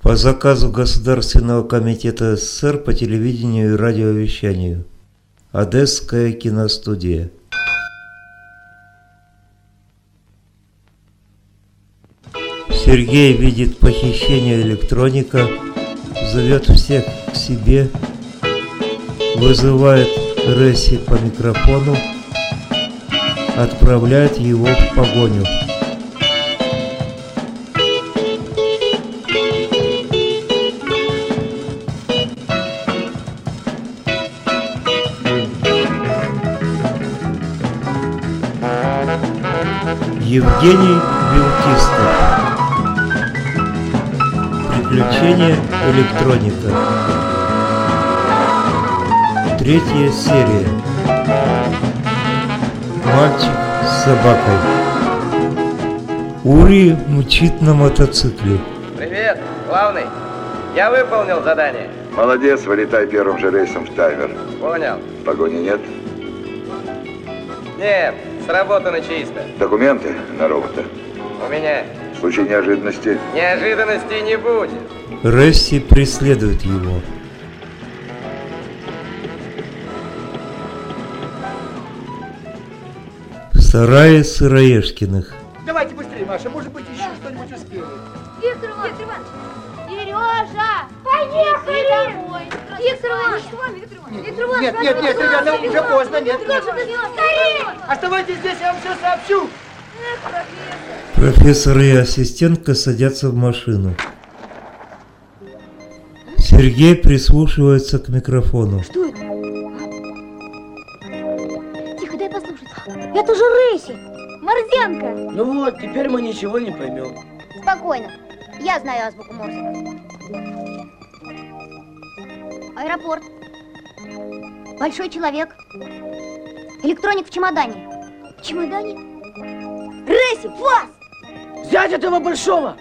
По заказу Государственного комитета СССР по телевидению и радиовещанию. Одесская киностудия. Сергей видит похищение электроника, зовет всех к себе, вызывает Ресси по микрофону, отправляет его в погоню. Евгений Белкистов. Приключения электроника. 3-я серия. Мальчик с собакой. Ури мчит на мотоцикле. Привет, главный. Я выполнил задание. Молодец, вылетай первым же рейсом в Таймер. Понял. Погони нет? Нет, сработано чисто. Документы на робота? У меня. В случае неожиданности? Неожиданностей не будет. Ресси преследует его. В сарае Сыроежкиных. Давайте быстрее, Маша, может быть, еще что-нибудь успели. Виктор Иванович! Сережа! Поехали! Домой! Виктор Иванович! Виктор Иванович! Нет, ребята, уже поздно, нет. Скорее! Оставайтесь здесь, я вам все сообщу. Профессор и ассистентка садятся в машину. Сергей прислушивается к микрофону. Что это? Тихо, дай послушать. Это же Ресси! Морзенко! Ну вот, теперь мы ничего не поймем. Спокойно. Я знаю азбуку Морзе. Аэропорт. Большой человек. Электроник в чемодане. В чемодане? Ресси, фас! Взять этого большого!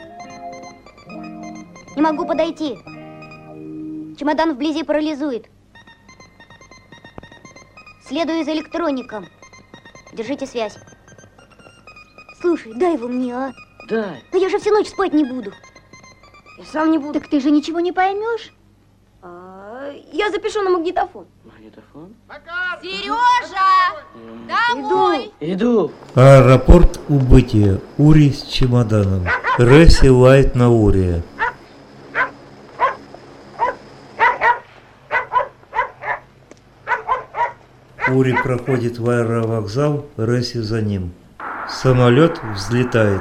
Не могу подойти. Чемодан вблизи парализует. Следую за электроником. Держите связь. Слушай, дай его мне, а? Дай. Да я же всю ночь спать не буду. Я сам не буду. Так ты же ничего не поймешь. Я запишу на магнитофон. Магнитофон? Сережа! Домой! Иду. Аэропорт убытия. Ури с чемоданом. Ресси лает на Урия. Ури проходит в аэровокзал, Ресси за ним. Самолет взлетает.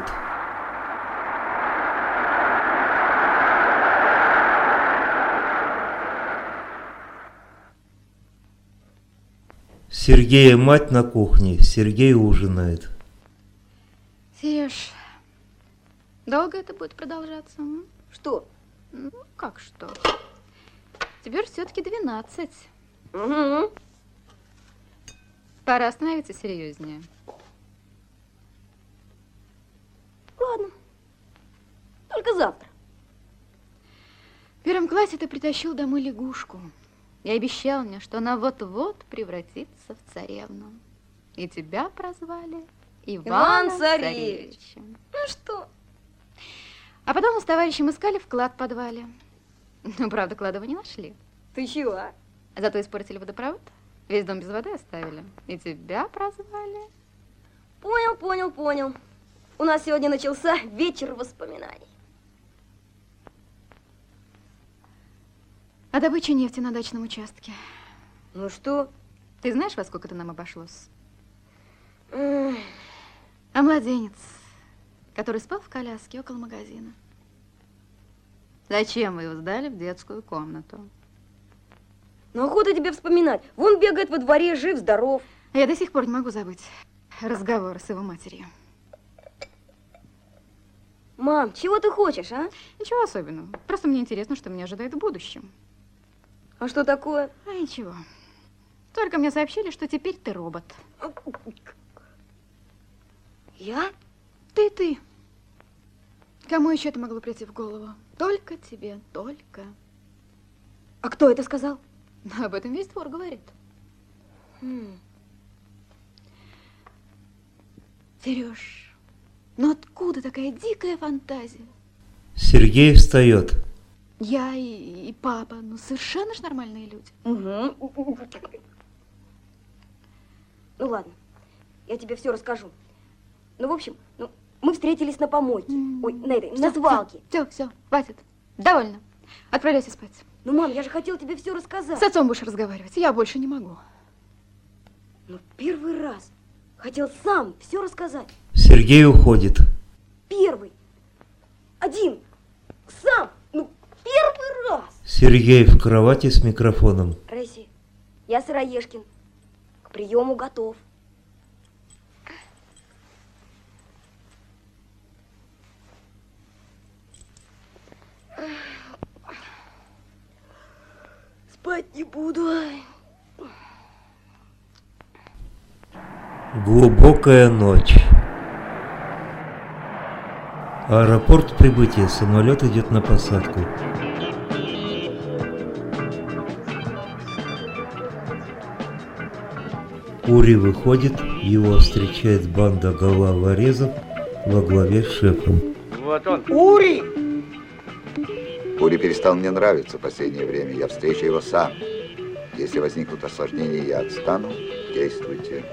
Сергея мать на кухне. Сергей ужинает. Сереж, долго это будет продолжаться? Что? Ну, как что? Тебе же все-таки 12. Угу. Пора становиться серьезнее. Ладно. Только завтра. В 1 классе ты притащил домой лягушку и обещал мне, что она вот-вот превратится в царевну. И тебя прозвали Иваном Царевичем. Ну что? А потом мы с товарищем искали вклад в подвале. Ну, правда, клада вы не нашли. Ты чего? Зато испортили водопровод. Весь дом без воды оставили. И тебя прозвали. Понял. У нас сегодня начался вечер воспоминаний. А добыча нефти на дачном участке. Ну что? Ты знаешь, во сколько это нам обошлось? А младенец, который спал в коляске около магазина. Зачем вы его сдали в детскую комнату? Ну, охота тебе вспоминать. Вон бегает во дворе, жив-здоров. А я до сих пор не могу забыть разговор с его матерью. Мам, чего ты хочешь, а? Ничего особенного. Просто мне интересно, что меня ожидает в будущем. А что такое? А ничего. Только мне сообщили, что теперь ты робот. Я? Ты. Кому еще это могло прийти в голову? Только тебе, только. А кто это сказал? Об этом весь двор говорит. Сереж, ну откуда такая дикая фантазия? Сергей встает. Я и папа, ну совершенно ж нормальные люди. Угу. Ну ладно, я тебе все расскажу. Ну, в общем, мы встретились на помойке. Ой, на свалке. Все, хватит. Довольно. Отправляйся спать. Ну, мам, я же хотела тебе все рассказать. С отцом будешь разговаривать, я больше не могу. Ну, первый раз. Хотел сам все рассказать. Сергей уходит. Первый. Один. Сам. Ну, первый раз. Сергей в кровати с микрофоном. Ресси, я Сыроежкин. К приему готов. Спать не буду. Глубокая ночь. Аэропорт прибытия. Самолет идет на посадку. Ури выходит, его встречает банда головорезов во главе с шефом. Вот он. Ури! Ури перестал мне нравиться в последнее время. Я встречу его сам. Если возникнут осложнения, я отстану. Действуйте.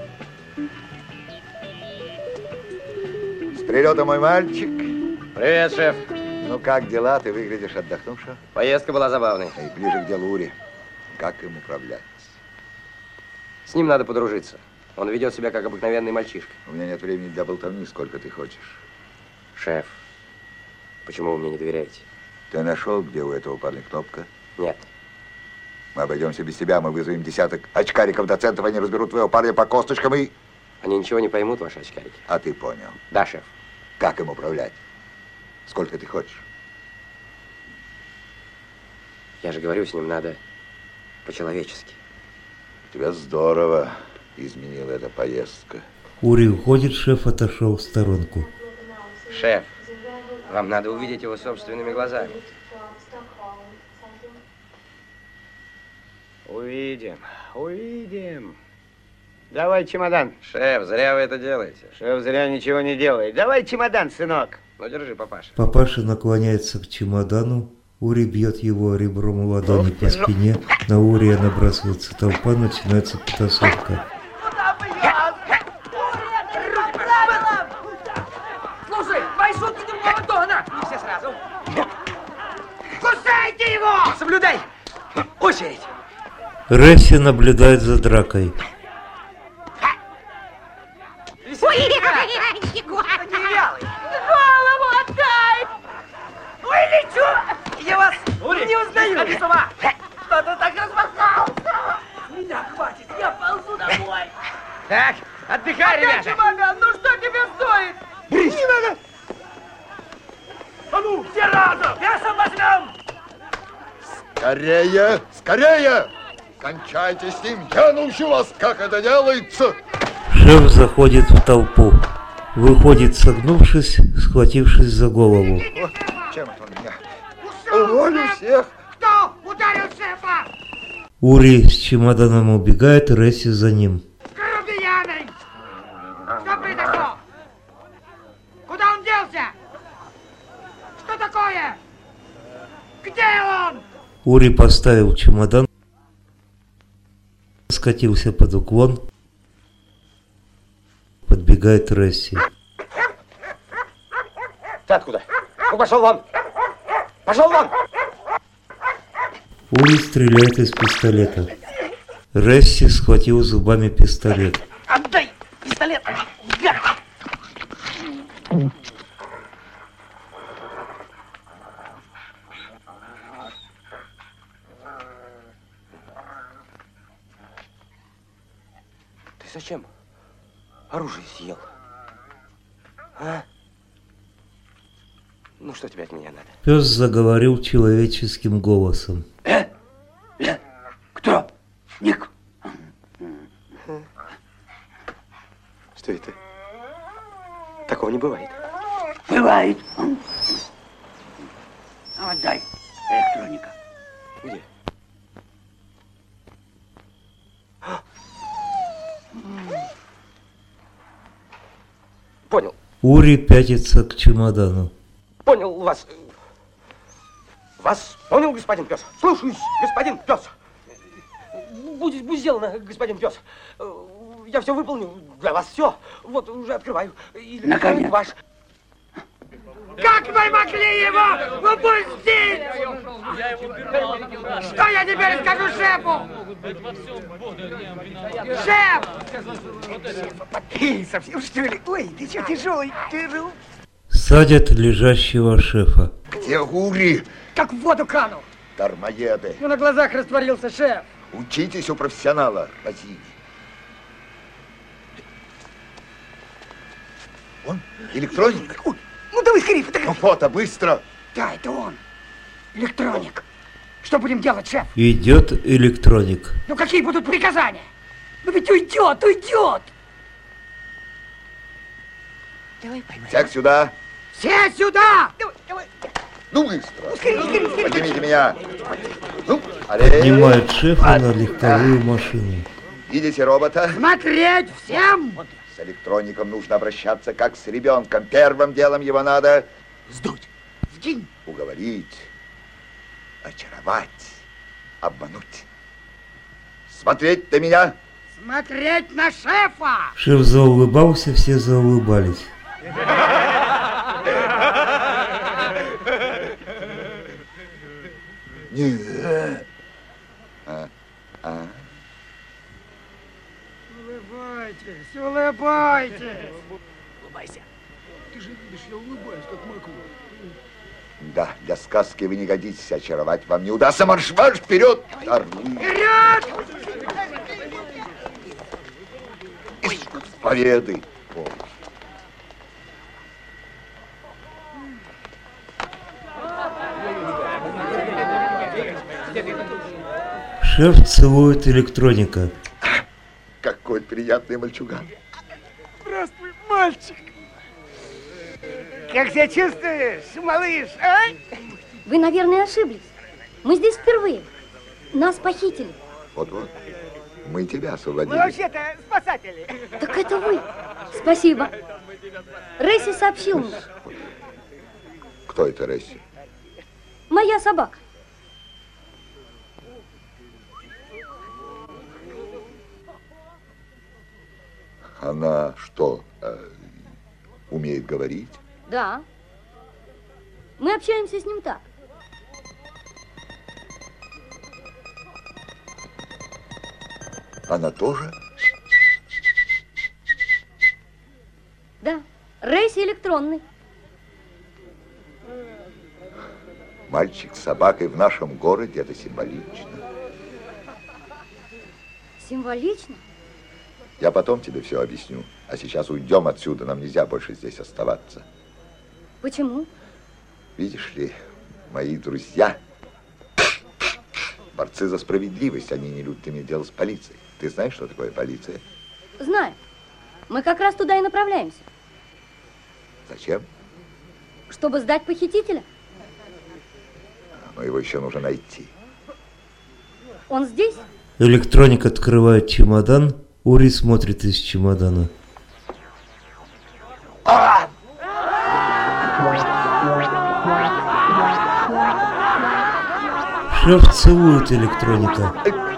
С прилета, мой мальчик. Привет, шеф. Ну как дела? Ты выглядишь отдохнувшим. Поездка была забавной. И ближе к делу Ури. Как им управлять? С ним надо подружиться. Он ведет себя как обыкновенный мальчишка. У меня нет времени для болтовни, сколько ты хочешь. Шеф, почему вы мне не доверяете? Ты нашел, где у этого парня кнопка? Нет. Мы обойдемся без тебя, мы вызовем десяток очкариков-доцентов, они разберут твоего парня по косточкам и... Они ничего не поймут, ваши очкарики. А ты понял. Да, шеф. Как им управлять? Сколько ты хочешь? Я же говорю, с ним надо по-человечески. Тебя здорово изменила эта поездка. Ури уходит, шеф отошел в сторонку. Шеф, вам надо увидеть его собственными глазами. Увидим. Давай чемодан. Шеф, зря вы это делаете. Шеф зря ничего не делает. Давай чемодан, сынок. Ну, держи, папаша. Папаша наклоняется к чемодану. Ури бьет его ребром ладони по спине. На Урия набрасывается толпа, начинается потасовка. Слушай, твои шутки другого тона. Не все сразу. Кусайте его! Соблюдай! Очередь! Ресси наблюдает за дракой. Голову отдай! Ой, лечу! Я вас не узнаю! Сходи с ума! Что ты так размахался? Меня хватит, я ползу домой! Так, отдыхай, ребята! Чемодан, ну что тебе стоит? Брысь! Не надо! А ну, все разом! Весом возьмем! Скорее! Скорее! Кончайте с ним! Я научу вас, как это делается! Шеф заходит в толпу. Выходит, согнувшись, схватившись за голову. Чем это он меня? Уволю всех! Кто ударил шефа? Ури с чемоданом убегает, Ресси за ним. Грубияной! Что произошло? Куда он делся? Что такое? Где он? Ури поставил чемодан, скатился под уклон, подбегает Ресси. Ты откуда? Ну, пошел вон! Пошел вон! Ури стреляет из пистолета. Ресси схватил зубами пистолет. Отдай пистолет! Гад! Ты зачем оружие съел? А? Ну, что тебе от меня надо? Пес заговорил человеческим голосом. Кто? Ник. Что это? Такого не бывает. Бывает. Отдай. Электроника. Где? Понял. Ури пятится к чемодану. Понял вас. Вас понял, господин пес? Слушаюсь, господин пес. Будет сделано, господин пес. Я все выполню. Для вас все. Вот уже открываю. Наконец. Ваш. Как вы могли его упустить? Что я теперь скажу шефу? Шеф! Ты совсем что ли? Ой, ты что, тяжелый? Садят лежащего шефа. Где Ури? Как в воду канул. Дармоеды. Ну, на глазах растворился шеф. Учитесь у профессионала. Возить. Он? Электроник? Ой, ну давай скорее, Ну, фотографируй. фото, быстро. Да, это он. Электроник. Что будем делать, шеф? Идет электроник. Ну какие будут приказания? Ну ведь уйдет. Давай поймай. Всех сюда. Все сюда! Давай. Ну, быстро. Скорее. Поднимите меня. Ну, алле. Поднимает шефа на легковую машину. Видите робота? Смотреть всем! С электроником нужно обращаться как с ребенком. Первым делом его надо Сдуть. Сгинь. уговорить, очаровать, обмануть. Смотреть на меня. Смотреть на шефа! Шеф заулыбался, все заулыбались. Нет. Улыбайтесь. Улыбайся. Да, для сказки вы не годитесь, очаровать вам не удастся. Марш-марш вперед! Орлы. Вперед! Победы! Шеф целует электроника. Какой приятный мальчуган. Здравствуй, мальчик. Как себя чувствуешь, малыш, а? Вы, наверное, ошиблись. Мы здесь впервые. Нас похитили. Вот-вот. Мы тебя освободили. Мы вообще-то спасатели. Так это вы. Спасибо. Ресси сообщил мне. Кто это, Ресси? Моя собака. Она что, умеет говорить? Да. Мы общаемся с ним так. Она тоже? Да. Рейс электронный. Мальчик с собакой в нашем городе, это символично. Символично? Я потом тебе все объясню. А сейчас уйдем отсюда, нам нельзя больше здесь оставаться. Почему? Видишь ли, мои друзья, борцы за справедливость, они не любят иметь дело с полицией. Ты знаешь, что такое полиция? Знаю. Мы как раз туда и направляемся. Зачем? Чтобы сдать похитителя. Но его еще нужно найти. Он здесь? Электроник открывает чемодан. Ури смотрит из чемодана. Шеф целует электроника.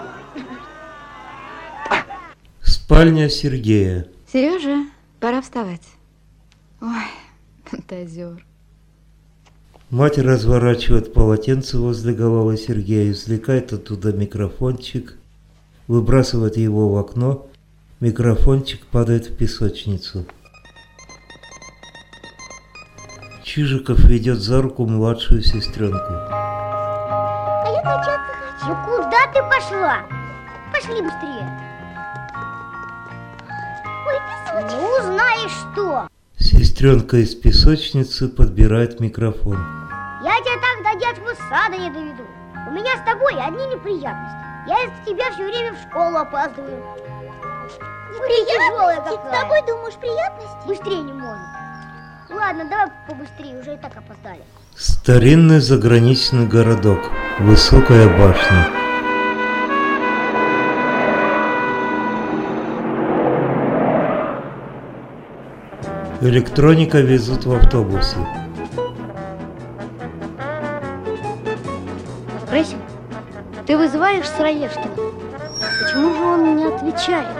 Спальня Сергея. Сережа, пора вставать. Ой, фантазер. Мать разворачивает полотенце возле головы Сергея, извлекает оттуда микрофончик, выбрасывает его в окно. Микрофончик падает в песочницу. Чижиков ведет за руку младшую сестренку. А я качаться хочу. Ну куда ты пошла? Пошли быстрее. Ой, песочница. Ну, знаешь что? Сестренка из песочницы подбирает микрофон. Я тебя так до детского сада не доведу. У меня с тобой одни неприятности. Я из-за тебя все время в школу опаздываю. Неприятности? С тобой, думаешь, приятности? Быстрее не можно. Ладно, давай побыстрее, уже и так опоздали. Старинный заграничный городок. Высокая башня. Электроника везут в автобусе. Прессинг? Ты вызываешь Сыроежкина? Почему же он не отвечает?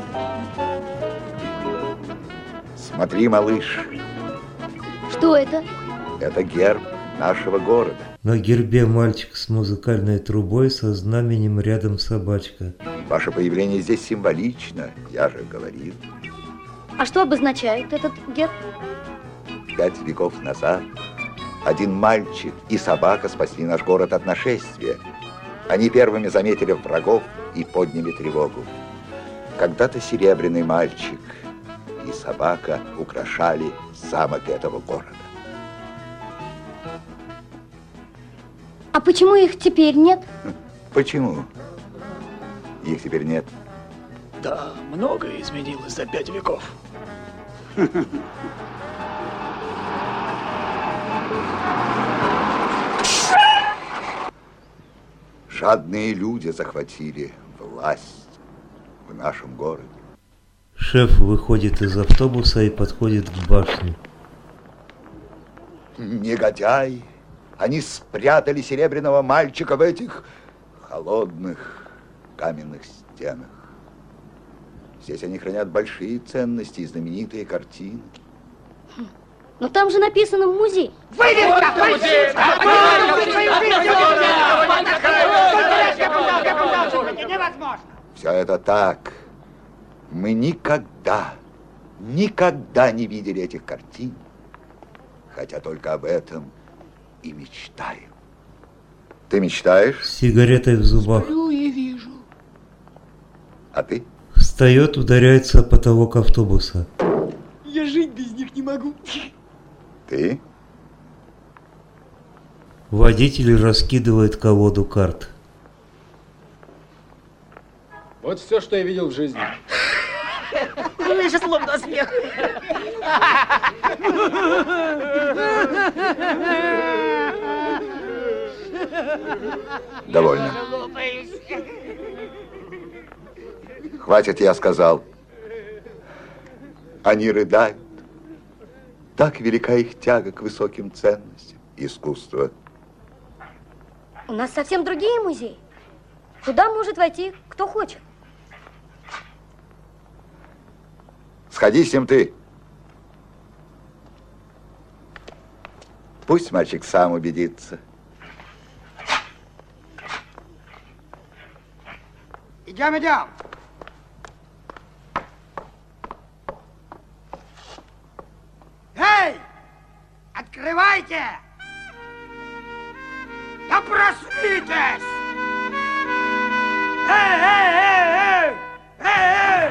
Смотри, малыш. Что это? Это герб нашего города. На гербе мальчик с музыкальной трубой со знаменем рядом собачка. Ваше появление здесь символично, я же говорил. А что обозначает этот герб? 5 веков назад один мальчик и собака спасли наш город от нашествия. Они первыми заметили врагов и подняли тревогу. Когда-то серебряный мальчик и собака украшали замок этого города. А почему их теперь нет? Почему? Их теперь нет. Да, многое изменилось за 5 веков. Жадные люди захватили власть в нашем городе. Шеф выходит из автобуса и подходит к башне. Негодяи! Они спрятали серебряного мальчика в этих холодных каменных стенах. Здесь они хранят большие ценности и знаменитые картины. Но там же написано «музей». Все это так. Мы никогда не видели этих картин, хотя только об этом и мечтаем. Ты мечтаешь? С сигаретой в зубах. Ну, я вижу. А ты? Встает, ударяется о потолок автобуса. Я жить без них не могу. Ты? Водитель раскидывает колоду карт. Вот все, что я видел в жизни. Я сейчас лопну от смеха. Довольно. Хватит, я сказал. Они рыдают. Так велика их тяга к высоким ценностям искусства. У нас совсем другие музеи. Туда может войти кто хочет. Сходи с ним ты. Пусть мальчик сам убедится. Идем, идем. Эй! Открывайте! Да проснитесь! Эй, эй, эй, эй! Эй,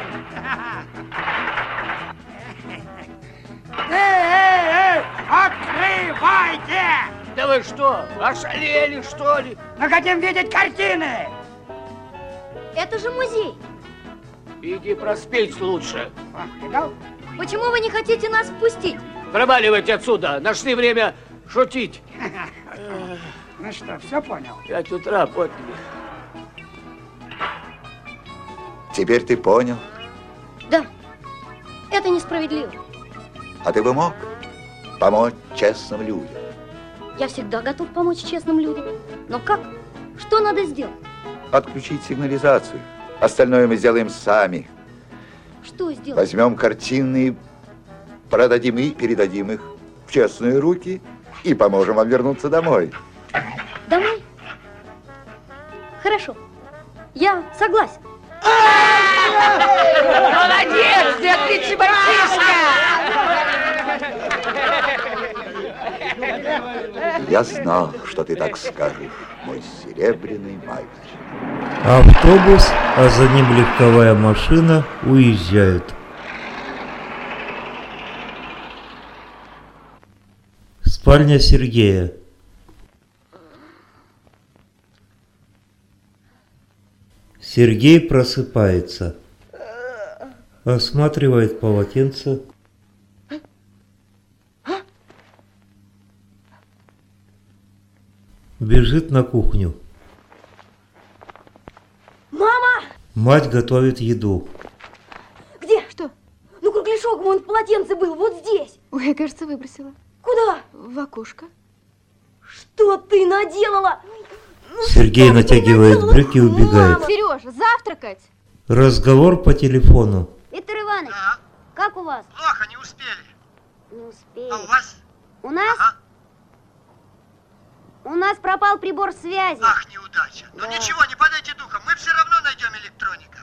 эй! Эй, эй! Открывайте! Да вы что, ошалели, что ли? Мы хотим видеть картины! Это же музей. Иди проспись лучше. Видал? Почему вы не хотите нас впустить? Проваливайте отсюда. Нашли время шутить. Ну что, все понял? 5 утра подняли. Теперь ты понял. Да, это несправедливо. А ты бы мог помочь честным людям. Я всегда готов помочь честным людям. Но как? Что надо сделать? Отключить сигнализацию. Остальное мы сделаем сами. Что сделать? Возьмем картины, продадим и передадим их в честные руки и поможем вам вернуться домой. Домой? Хорошо. Я согласен. Молодец, ты отличный мальчишка! Я знал, что ты так скажешь, мой серебряный мальчик. Автобус, а за ним легковая машина уезжают. Спальня Сергея. Сергей просыпается. Осматривает полотенце. Бежит на кухню. Мама! Мать готовит еду. Где? Что? Ну, кругляшок мой, он в полотенце был, вот здесь. Ой, я, кажется, выбросила. Куда? В окошко. Что ты наделала? Сергей натягивает брюки и убегает. Сережа, завтракать! Разговор по телефону. Виктор Иванович, как у вас? Плохо, не успели. Не успели. А у вас? У нас? Ага. У нас пропал прибор связи. Ах, неудача. Ну ничего, не падайте духом, мы все равно найдем электроника.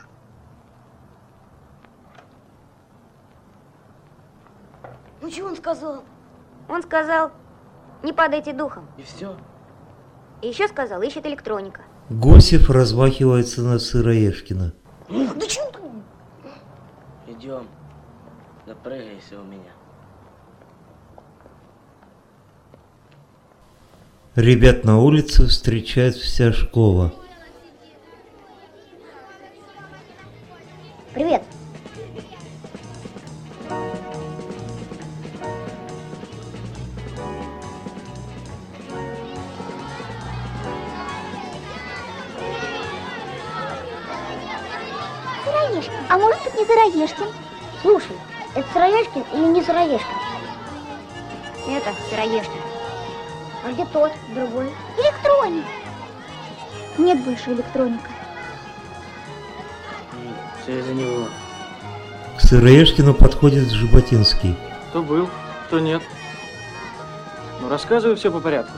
Ну что он сказал? Он сказал, не падайте духом. И все? И еще сказал, ищет электроника. Гусев размахивается на Сыроежкина. Да чего ты? Идем. Напрягайся у меня. Ребят на улице встречает вся школа. Привет. Сыроежкин. А может быть не Сыроежкин? Слушай, это Сыроежкин или не Сыроежкин? Это Сыроежкин. А где тот, другой? Электроник. Нет больше электроника. Все из-за него. К Сыроежкину подходит Жаботинский. Кто был, кто нет. Ну, рассказывай все по порядку.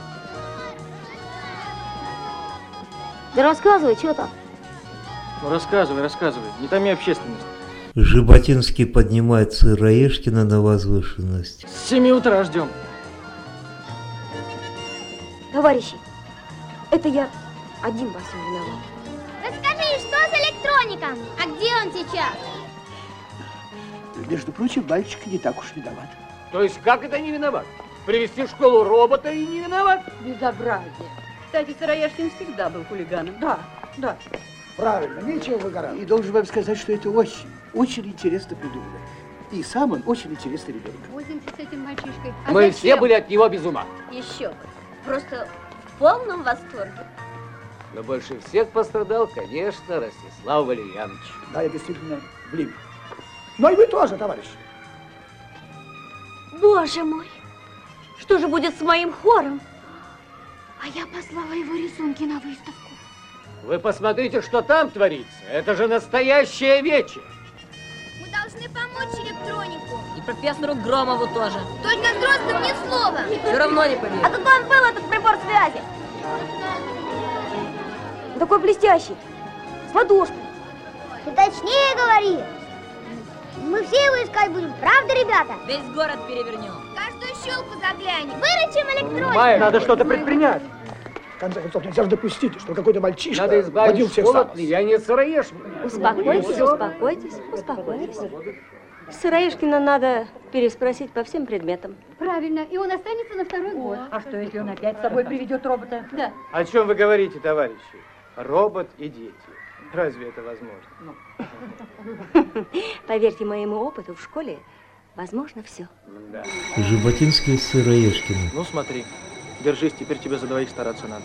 Да рассказывай, что там? Ну, рассказывай. Не томи общественность. Жаботинский поднимает Сыроежкина на возвышенность. С 7 утра ждем. Товарищи, это я один во всем виноват. Расскажи, что с электроником? А где он сейчас? Между прочим, мальчик не так уж виноват. То есть как это не виноват? Привести в школу робота и не виноват? Безобразие. Кстати, Сыроежкин всегда был хулиганом. Да. Правильно, нечего выгорать. И должен вам сказать, что это очень интересно придумано. И сам он очень интересный ребенок. Возимся с этим мальчишкой. Мы все были от него без ума. Еще бы. Просто в полном восторге. Но больше всех пострадал, конечно, Ростислав Валерьянович. Да, я действительно влип. Но и вы тоже, товарищ. Боже мой, что же будет с моим хором? А я послала его рисунки на выставку. Вы посмотрите, что там творится. Это же настоящее вече. Мы должны помочь электронику. И профессору Громову тоже. Только взрослым ни слова. Все равно не поверю. А какой он был, этот прибор связи? Такой блестящий, с ладошкой. Ты точнее говори. Мы все его искать будем, правда, ребята? Весь город перевернем. Каждую щелку заглянем. Выручим электронику. Надо что-то предпринять. В конце концов, нельзя же допустить, что какой-то мальчишка Надо избавить водил всех школу сам. от влияния Сыроежкина. Успокойтесь. Сыроежкина надо переспросить по всем предметам. Правильно, и он останется на второй год. А что, если он опять с собой приведет робота? Да. О чем вы говорите, товарищи? Робот и дети. Разве это возможно? Поверьте моему опыту, в школе возможно все. Да. Жаботинский с Сыроежкиным. Ну, смотри. Держись, теперь тебе за двоих стараться надо.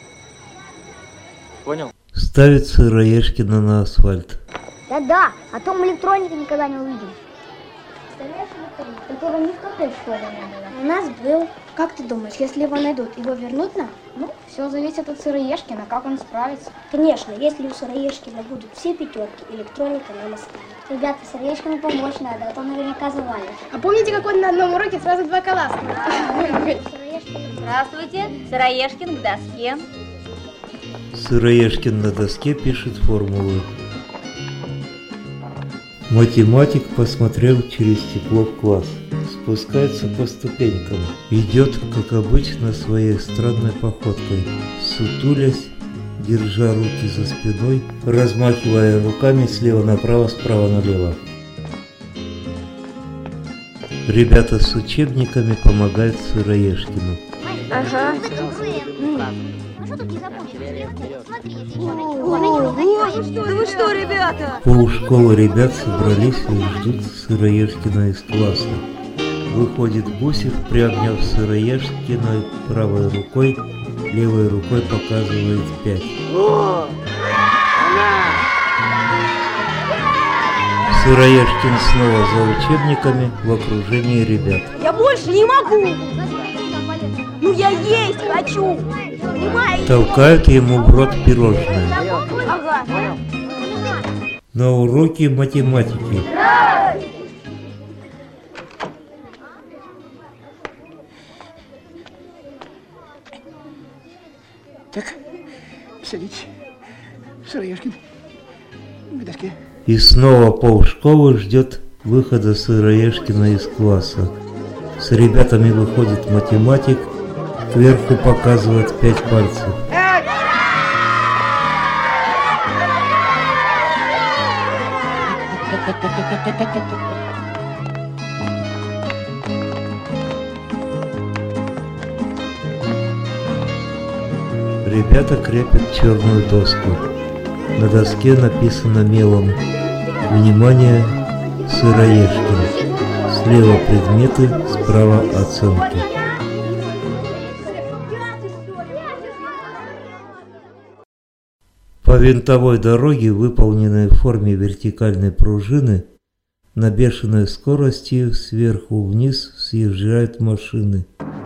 Понял? Ставит Сыроежкина на асфальт. Да, а то мы электроника никогда не увидим. Представляешь, электроник, которого ни в какой школе не было. У нас был. Как ты думаешь, если его найдут, его вернут нам? Ну, все зависит от Сыроежкина, как он справится. Конечно, если у Сыроежкина будут все пятерки, электроника нам останется. Ребята, Сыроежкину помочь надо, а то наверняка завалит. А помните, как он на одном уроке сразу два колласка? Здравствуйте, Сыроежкин к доске. Сыроежкин на доске пишет формулы. Математик посмотрел через стекло в класс. Спускается по ступенькам. Идет, как обычно, своей странной походкой. Сутулясь, держа руки за спиной, размахивая руками слева направо, справа налево. Ребята с учебниками помогают Сыроежкину. Ага. Да вы что, ребята? Полшколы ребят собрались и ждут Сыроежкина из класса. Выходит Гусев, приобняв Сыроежкина правой рукой, левой рукой показывает 5. Сыроежкин снова за учебниками в окружении ребят. Я больше не могу. Ну я есть хочу. толкают ему в рот пирожное. На уроке математики. Так, садитесь, Сыроежкин, к доске. И снова полшколы ждет выхода Сыроежкина из класса. С ребятами выходит математик, кверху показывает 5 пальцев. Ребята крепят черную доску. На доске написано мелом: «Внимание, Сыроежкин». Слева предметы, справа оценки. По винтовой дороге, выполненной в форме вертикальной пружины, на бешеной скорости сверху вниз съезжают машины.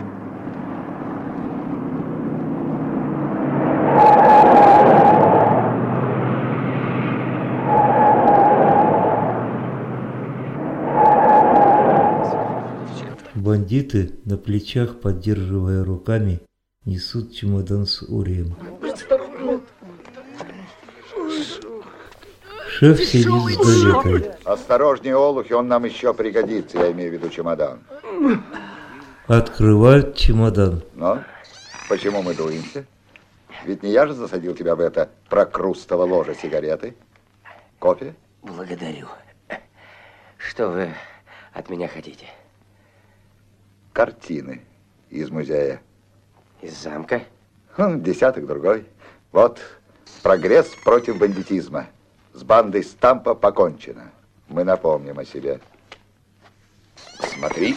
Бандиты, на плечах поддерживая руками, несут чемодан с урием. Шеф сидит с газетой. Осторожнее, олухи, он нам еще пригодится, я имею в виду чемодан. Открывают чемодан. Но почему мы дуемся? Ведь не я же засадил тебя в это прокрустово ложе сигареты. Кофе? Благодарю. Что вы от меня хотите? Картины из музея. Из замка? Десяток другой. Вот прогресс против бандитизма. С бандой Стампа покончено. Мы напомним о себе. Смотри.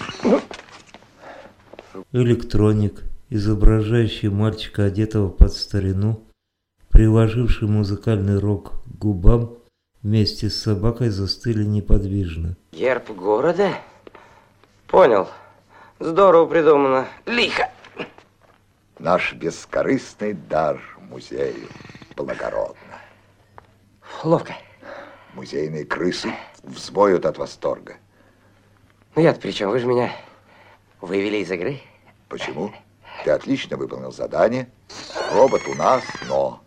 Электроник, изображающий мальчика, одетого под старину, приложивший музыкальный рог к губам, вместе с собакой застыли неподвижно. Герб города? Понял. Здорово придумано. Лихо. Наш бескорыстный дар музею. Благородно. Ловко. Музейные крысы взбоют от восторга. Ну я-то при чем? Вы же меня вывели из игры. Почему? Ты отлично выполнил задание. Робот у нас, но...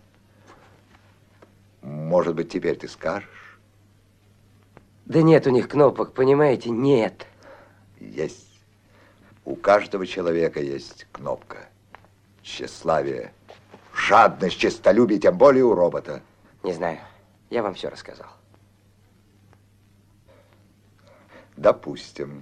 Может быть, теперь ты скажешь? Да нет у них кнопок, понимаете? Нет. Есть. У каждого человека есть кнопка. Тщеславие, жадность, честолюбие, тем более у робота. Не знаю. Я вам все рассказал. Допустим.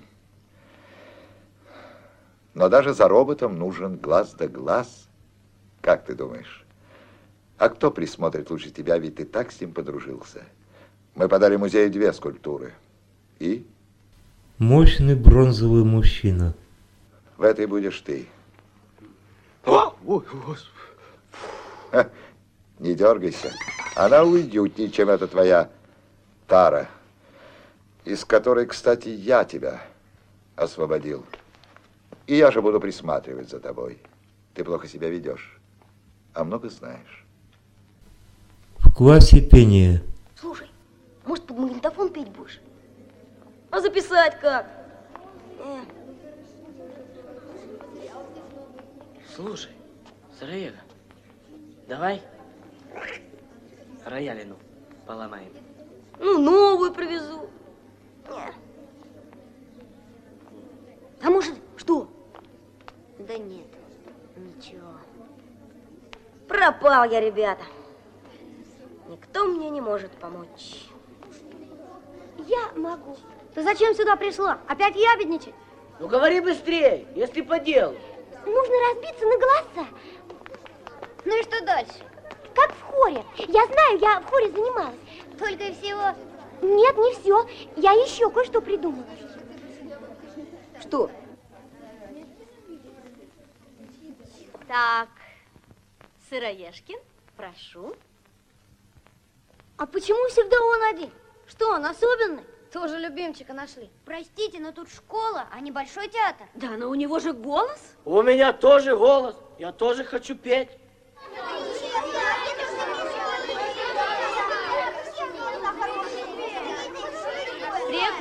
Но даже за роботом нужен глаз да глаз. Как ты думаешь? А кто присмотрит лучше тебя, ведь ты так с ним подружился? Мы подарили музею 2 скульптуры. И? Мощный бронзовый мужчина. В этой будешь ты. Не дергайся. Она уютнее, чем эта твоя тара, из которой, кстати, я тебя освободил. И я же буду присматривать за тобой. Ты плохо себя ведешь, а много знаешь. В классе пение. Слушай, может, под магнитофон петь будешь? А записать как? Слушай, Сыроега, давай роялину поломаем. Ну, новую привезу. А может, что? Да нет, ничего. Пропал я, ребята. Никто мне не может помочь. Я могу. Ты зачем сюда пришла? Опять ябедничать? Ну, говори быстрее, если по делу. Нужно разбиться на голоса. Ну и что дальше? Как в хоре. Я знаю, я в хоре занималась. Только и всего... Нет, не все. Я еще кое-что придумала. Что? Так, Сыроежкин, прошу. А почему всегда он один? Что, он особенный? Тоже любимчика нашли. Простите, но тут школа, а не большой театр. Да, но у него же голос. У меня тоже голос. Я тоже хочу петь.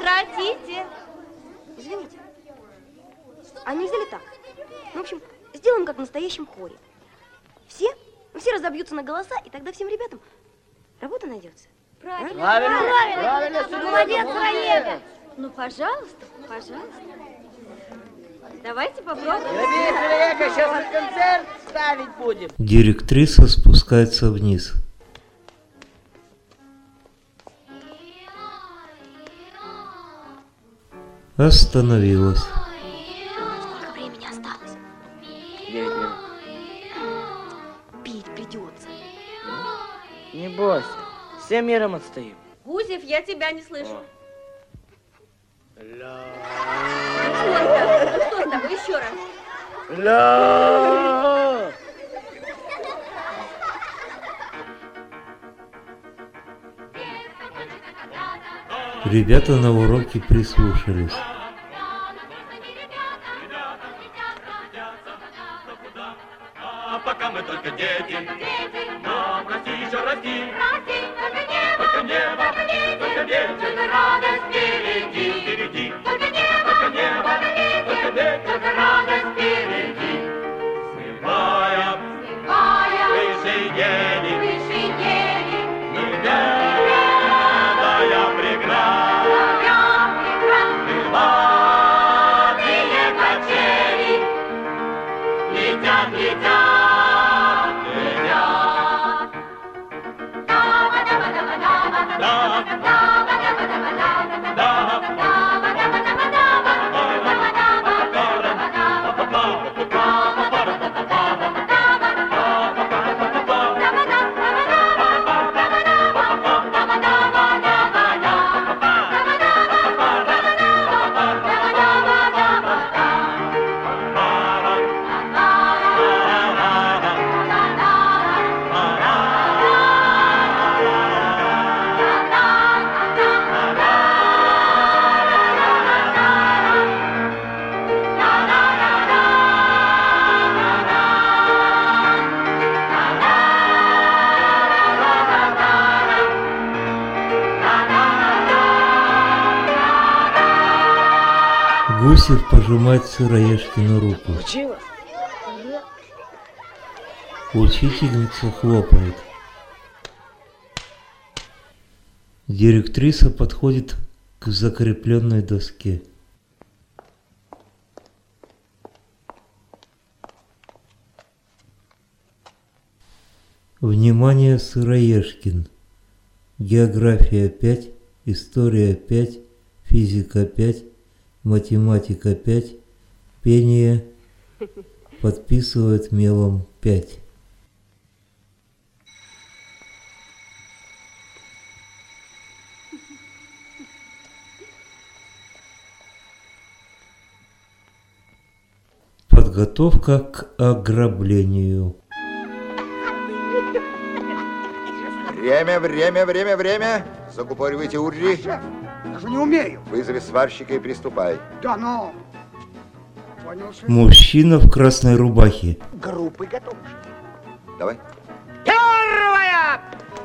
Прекратите. Извините. А нельзя ли так? Ну, в общем, сделаем как в настоящем хоре. Все разобьются на голоса, и тогда всем ребятам работа найдется. Правильно. Правильно. Молодец, Раева. Ну, пожалуйста, пожалуйста. Давайте попробуем. Сейчас концерт ставить будем. Директриса спускается вниз. Остановилась. Сколько времени осталось? 9 минут. Петь придется. Не бойся, всем миром отстоим. Гусев, я тебя не слышу. Ля. Что с тобой? Еще раз. Ля. Ребята на уроке прислушались. Пока мы только дети, нам расти еще расти. Только небо, только ветер, радость впереди. Только небо, только ветер, радость впереди. Смывая выше ели, неведая преграда, крылатые качели летят, летят. Гусев пожимает Сыроежкину руку. Училась? Учительница хлопает. Директриса подходит к закрепленной доске. Внимание, Сыроежкин. География 5, история 5, физика 5, математика 5, пение подписывает мелом 5. Подготовка к ограблению. Время. Закупоривайте уржи. Я же не умею. Вызови сварщика и приступай. Да, но... Понял, что... Мужчина в красной рубахе. Группы готовы. Давай. Первая!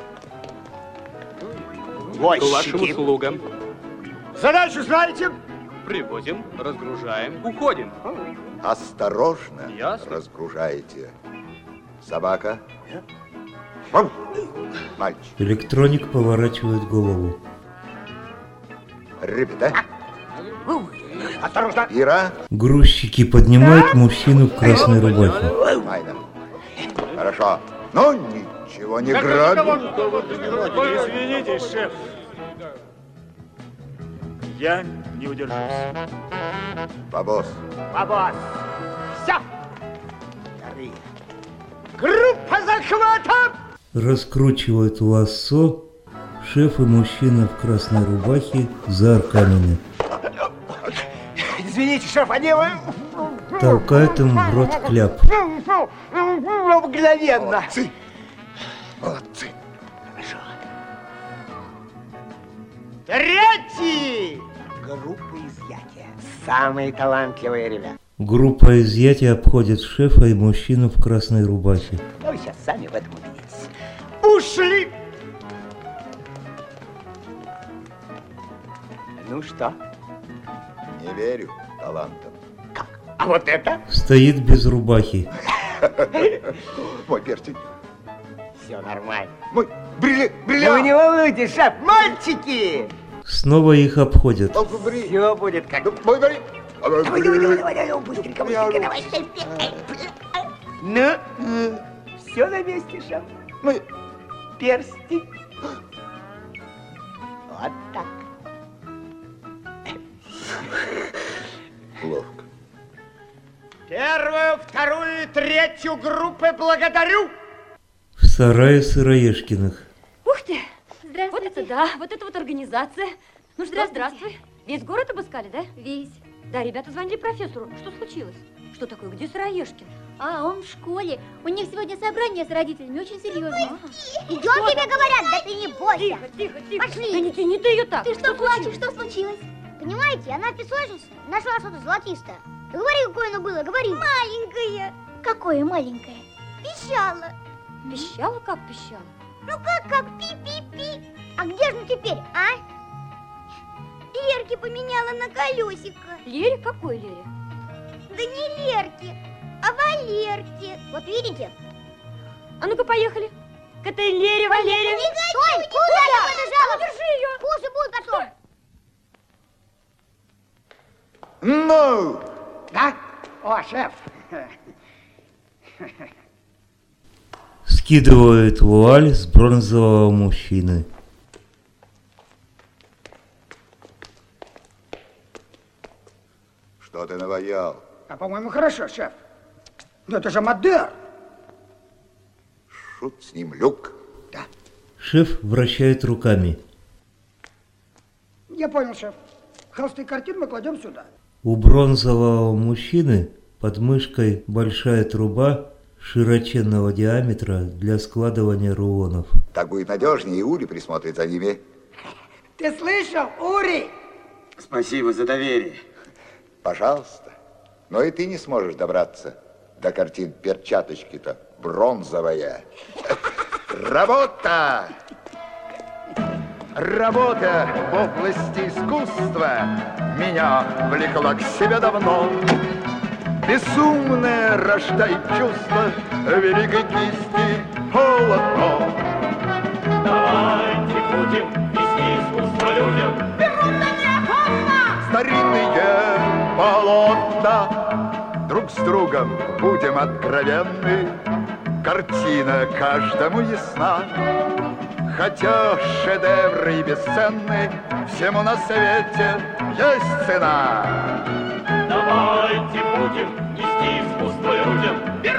К вашим услугам. Задачу знаете? Привозим, разгружаем, уходим. Осторожно Ясно. разгружаете. Собака. Мальчик. Электроник поворачивает голову. Ребята. Осторожно. Ира. Грузчики поднимают мужчину в красной рубахе. Майна. Хорошо. Ну, ничего не грабим. Извините, шеф. Я не удержусь. Бабос. Бабос. Все. Группа захвата! Раскручивают лассо. Шеф и мужчина в красной рубахе за арканами. Извините, шеф, они... Толкают им в рот кляп. Мгновенно. Молодцы. Молодцы. Хорошо. Третий! Группа изъятия. Самые талантливые ребята. Группа изъятия обходит шефа и мужчину в красной рубахе. Ну, вы сейчас сами в этом убедитесь. Ушли! Ну что? Не верю талантам. А вот это? Стоит без рубахи. Мой перстень. Все нормально. Мой бриллиант. Да вы не волнуйтесь, шеф, мальчики! Снова их обходят. Все будет как... Мой бриллиант. Давай, быстренько, давай. Ну, все на месте, шеф. Перстень. Вот так. Ловко. Первую, вторую и третью группы благодарю. В сарае Сыроежкиных. Ух ты! Здравствуйте. Вот это да, вот это вот организация. Ну что, здравствуй. Весь город обыскали, да? Весь. Да, ребята звонили профессору. Что случилось? Что такое? Где Сыроежкин? А, он в школе. У них сегодня собрание с родителями, очень серьезное. Идем, тебе говорят, да ты не бойся. Тихо, тихо. Пошли. Да не тяни ты ее так. Ты что плачешь, что случилось? Понимаете, она в песочнице нашла что-то золотистое. Да говори, какое оно было, говори. Маленькое. Какое маленькое? Пищало. Пищала? Как пищала? Ну как пи-пи-пи. А где же ну теперь, а? Лерке поменяла на колесико. Лере? Какой Лере? Да не Лерке, а Валерке. Вот видите? А ну-ка, поехали. К этой Лере, Валере. Стой, куда ты побежала? Держи ее. Кушай будет потом. Ну! Да? О, шеф. Скидывает вуаль с бронзового мужчины. Что ты наваял? А по-моему, хорошо, шеф. Но это же модерн. Шут с ним, Люк. Да. Шеф вращает руками. Я понял, шеф. Холсты картин мы кладем сюда. У бронзового мужчины под мышкой большая труба широченного диаметра для складывания рулонов. Так будет надежнее, и Ури присмотрит за ними. Ты слышал, Ури? Спасибо за доверие. Пожалуйста. Но и ты не сможешь добраться до картин. Перчаточки-то бронзовая. Работа! Работа в области искусства меня влекла к себе давно. Безумное рождает чувство великой кисти полотно. Давайте будем вести искусство людям. Старинные полотна, друг с другом будем откровенны. Картина каждому ясна, хотя шедевры и бесценны, всему на свете есть цена. Давайте будем нести искусство людям.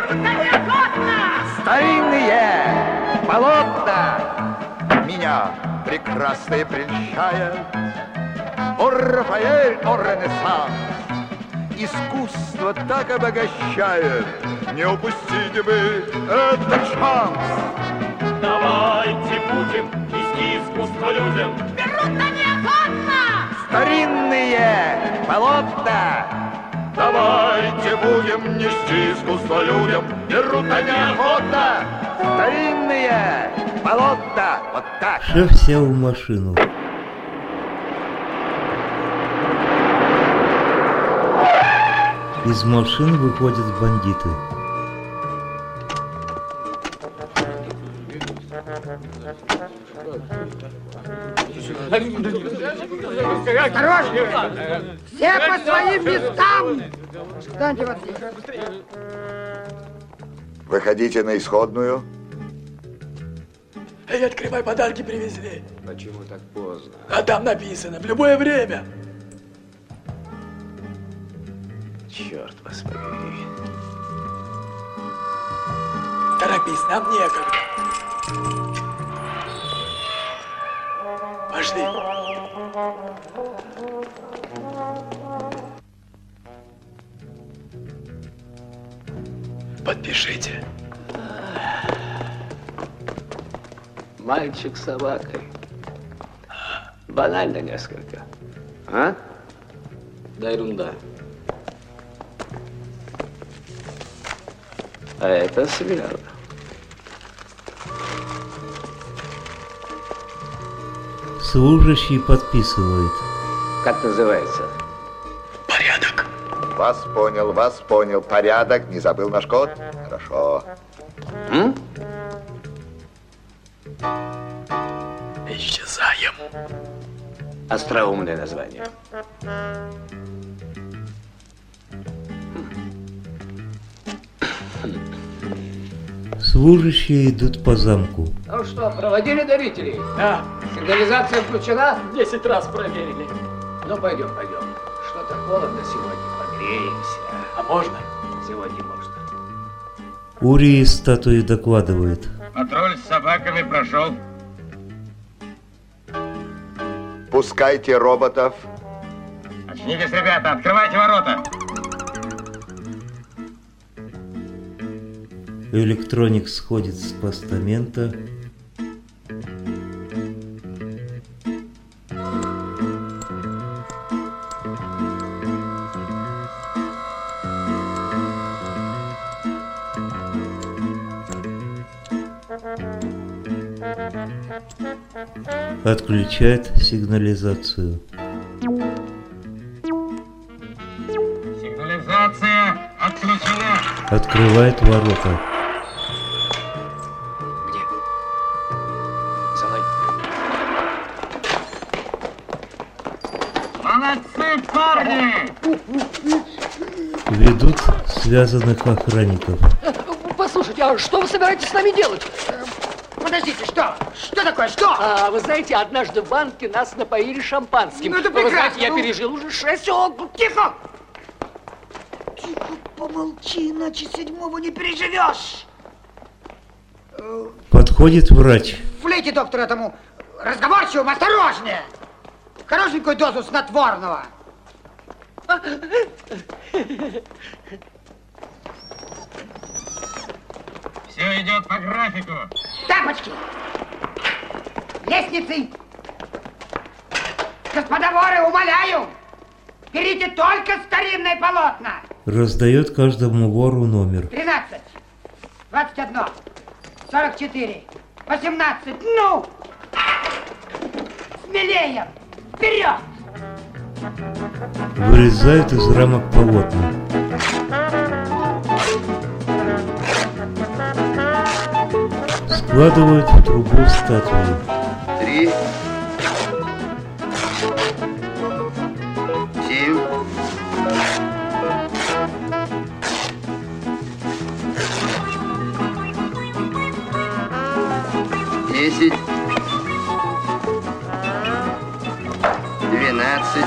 Старинные полотна меня прекрасные прельщают. О, Рафаэль, о, Ренессанс, искусство так обогащает, не упустите бы этот шанс. Давайте будем нести искусство людям. Берут-то неохотно! Старинные полотна. Давайте будем нести искусство людям. Берут-то неохотно. Старинные полотна. Вот так. Шеф сел в машину. Из машин выходят бандиты. Осторожнее! Все по своим местам! Встаньте вот здесь. Выходите на исходную. Эй, открывай, подарки привезли. Почему так поздно? А там написано, в любое время. Черт вас побери. Торопись, нам некогда. Пошли. Подпишите. Мальчик с собакой. Банально несколько. А? Да ерунда. А это смело. Служащий подписывает. Как называется? Порядок. Вас понял. Порядок. Не забыл наш код? Хорошо. Исчезаем. Остроумное название. Служащие идут по замку. Ну что, проводили дарителей? Да. Сигнализация включена? 10 раз проверили. Ну, пойдем. Что-то холодно сегодня, погреемся. А можно? Сегодня можно. Ури из статуи докладывает. Патруль с собаками прошел. Пускайте роботов. Очнитесь, ребята, открывайте ворота. Электроник сходит с постамента. Отключает сигнализацию. Сигнализация отключена. Открывает ворота. Молодцы, парни! Ведут связанных охранников. Послушайте, а что вы собираетесь с нами делать? Подождите, что? Что такое? Что? Вы знаете, однажды в банке нас напоили шампанским. Ну, это Вы прекрасно. знаете, я пережил уже 6... Тихо! Тихо, помолчи, иначе 7-го не переживешь. Подходит врач. Влейте доктору этому разговорчивому осторожнее. Хорошенькую дозу снотворного. Все идет по графику. Тапочки! Лестницы! Господа воры, умоляю! Берите только старинные полотна! Раздает каждому вору номер. 13, 21, 44, 18, ну! Смелее! Вперед! Вырезают из рамок полотна. Складывают в трубу статую. 3, 7, 10, 12.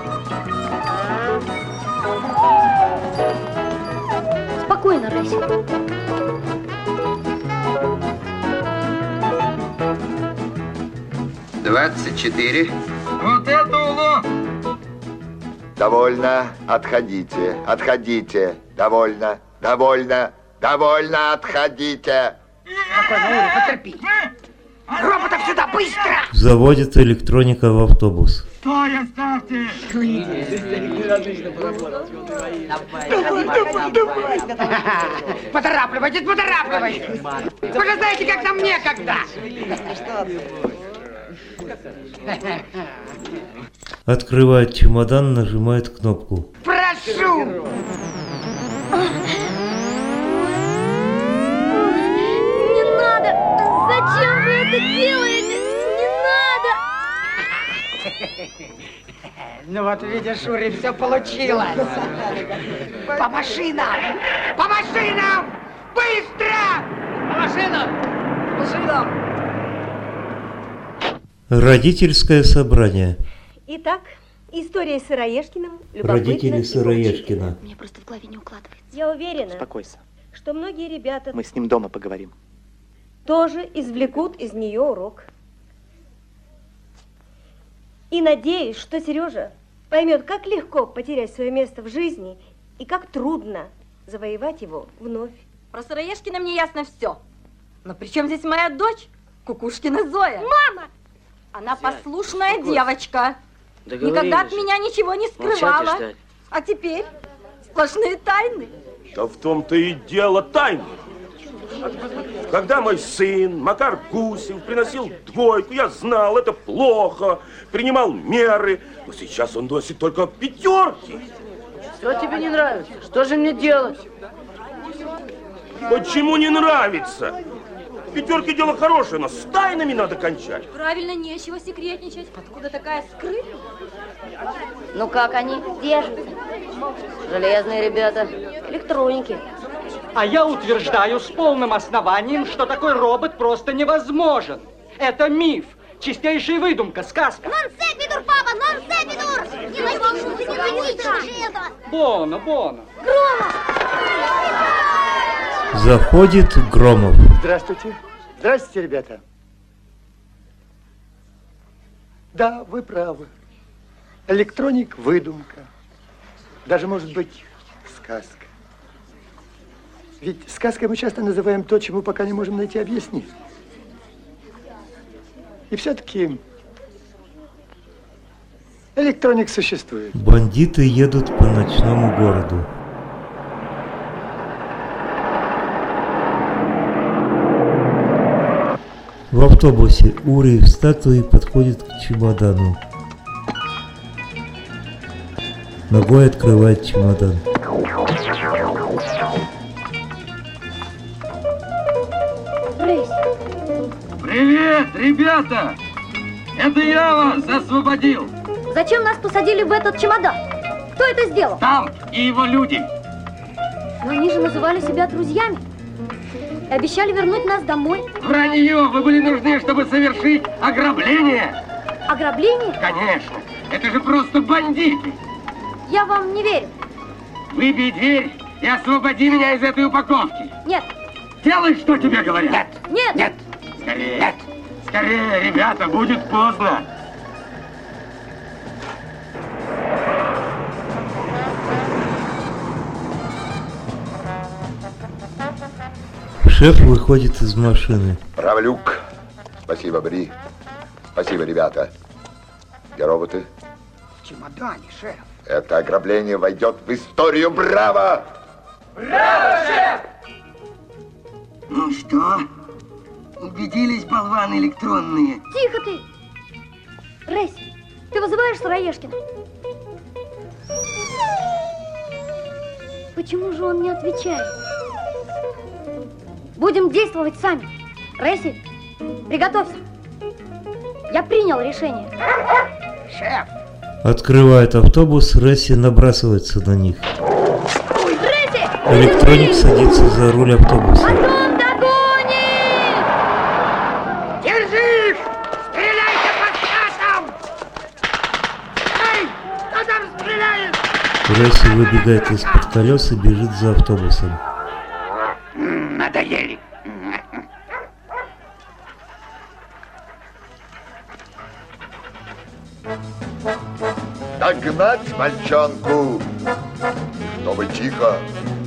Спокойно, Рысь. «24». Вот это улов! Довольно, отходите, отходите. Довольно, отходите. Спокойно, Ури, потерпи. Роботов сюда, быстро! Заводит электроника в автобус. Стой, оставьте! Поторапливайтесь! Вы же знаете, как нам некогда! Открывает чемодан, нажимает кнопку. Прошу! Не надо! Зачем вы это делаете? Не надо! Ну вот видишь, Ури, все получилось. По машинам! По машинам! Быстро! По машинам! По машинам! Родительское собрание. Итак, история с Сыроежкиным любопытна. Родители Сыроежкина. Мне просто в голове не укладывается. Я уверена, Успокойся. что многие ребята Мы с ним дома поговорим. тоже извлекут из нее урок. И надеюсь, что Сережа поймет, как легко потерять свое место в жизни и как трудно завоевать его вновь. Про Сыроежкина мне ясно все. Но при чем здесь моя дочь, Кукушкина Зоя? Мама! Она послушная девочка. Договорились Никогда от же. меня ничего не Молчать и скрывала. ждать. А теперь сплошные тайны. Да в том-то и дело тайны. Когда мой сын, Макар Гусев, приносил двойку, я знал, это плохо, принимал меры. Но сейчас он носит только пятерки. Что тебе не нравится? Что же мне делать? Почему не нравится? Пятерки дело хорошее, но с тайнами надо кончать. Правильно, нечего секретничать. Откуда такая скрытность? Ну как они держатся? Железные ребята, электроники. А я утверждаю с полным основанием, что такой робот просто невозможен. Это миф, чистейшая выдумка, сказка. Нон-сепидур, папа, нон-сепидур! Не логично. Боно. Громов! Заходит Громов. Здравствуйте. Здравствуйте, ребята. Да, вы правы. Электроник – выдумка. Даже, может быть, сказка. Ведь сказкой мы часто называем то, чему пока не можем найти объяснение. И все-таки электроник существует. Бандиты едут по ночному городу. В автобусе Урий в статуе подходит к чемодану. Ногой открывает чемодан. Привет, ребята! Это я вас освободил! Зачем нас посадили в этот чемодан? Кто это сделал? Там и его люди. Но они же называли себя друзьями. И обещали вернуть нас домой. Вранье! Вы были нужны, чтобы совершить ограбление. Ограбление? Конечно. Это же просто бандиты. Я вам не верю. Выбей дверь и освободи меня из этой упаковки. Нет. Делай, что тебе говорят. Нет. Нет. Нет. Скорее. Нет. Скорее, ребята, будет поздно. Шеф выходит из машины. Браво-люк. Спасибо, Бри. Спасибо, ребята. Где роботы? В чемодане, шеф. Это ограбление войдет в историю. Браво! Браво, шеф! Ну что? Убедились, болваны электронные? Тихо ты! Рейси, ты вызываешь Сыроежкина? Почему же он не отвечает? Будем действовать сами. Рейси, приготовься. Я принял решение. Шеф! Открывает автобус, Ресси набрасывается на них. Ресси! Электроник садится за руль автобуса. Потом догонит! Держись! Стреляйте по скатам! Эй, кто там стреляет? Ресси выбегает из-под колес и бежит за автобусом. Надоели. Догнать мальчонку, чтобы тихо.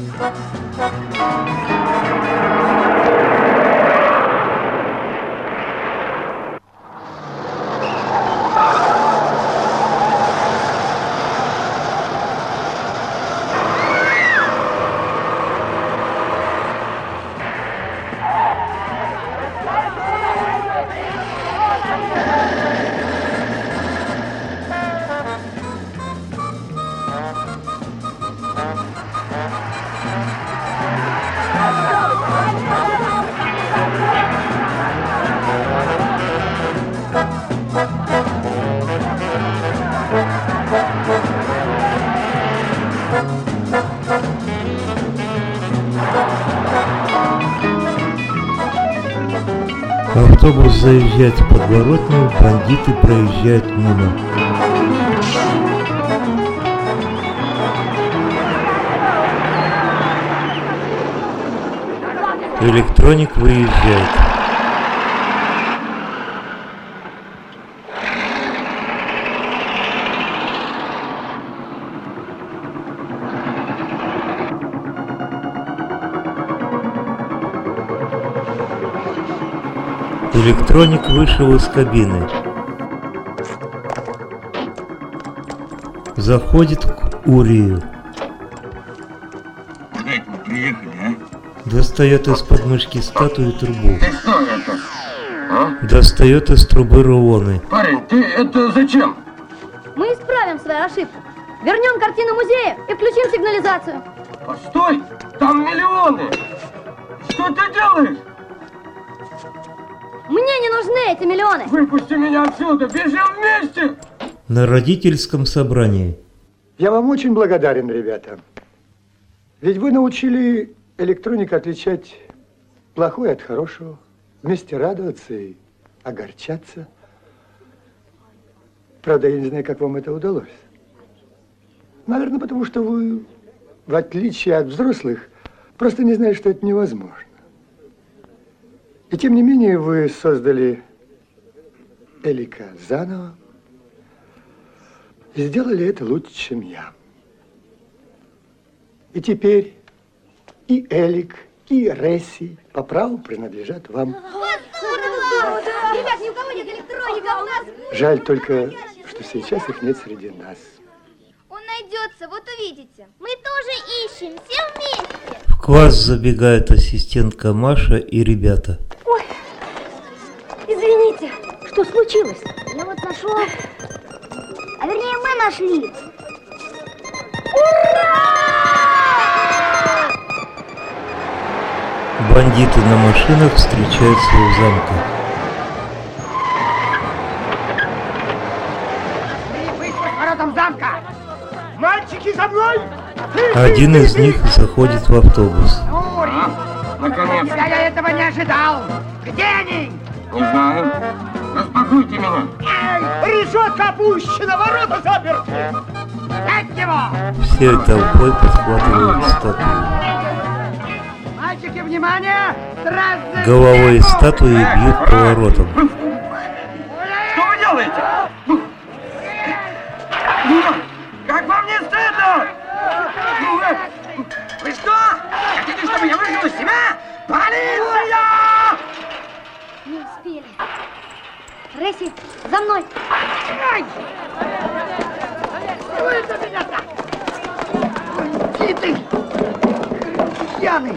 Автобус заезжает в подворотню, бандиты проезжают мимо. Электроник выезжает. Электроник вышел из кабины. Заходит к Урию. Куда это мы приехали, а? Достает из подмышки статуи трубу. Ты что это? А? Достает из трубы рулоны. Парень, ты это зачем? Мы исправим свою ошибку. Вернем картину музея и включим сигнализацию. Постой! Там миллионы! Что ты делаешь? Мне не нужны эти миллионы. Выпусти меня отсюда! Бежим вместе! На родительском собрании. Я вам очень благодарен, ребята. Ведь вы научили электронику отличать плохое от хорошего, вместе радоваться и огорчаться. Правда, я не знаю, как вам это удалось. Наверное, потому что вы, в отличие от взрослых, просто не знаете, что это невозможно. И тем не менее вы создали Элика заново и сделали это лучше, чем я. И теперь и Элик, и Ресси по праву принадлежат вам. Ребят, ни у кого нет электроника, а у нас... Жаль только, что сейчас их нет среди нас. Он найдется, вот увидите. Мы тоже ищем, все вместе. В класс забегает ассистентка Маша и ребята. Ой, извините, что случилось? Я вот нашел. А вернее, мы нашли. Бандиты на машинах встречаются у замка. Выйдь к воротам замка! Мальчики, за мной! Один из них заходит в автобус. Наконец-то! Я этого не ожидал! Где они? Не знаю. Распакуйте меня. Решетка опущена, ворота заперты! Взять его! Всей толпой подхватывают статую. Мальчики, внимание! Сразу... Головой из статуи бьют поворотом. Что вы делаете? Как вам не стыдно? Вы что? Хотите, чтобы я вышел из себя? Полиция! Не успели. Ресси, за мной! Ай! Что это меня так? Бандиты! Пьяный!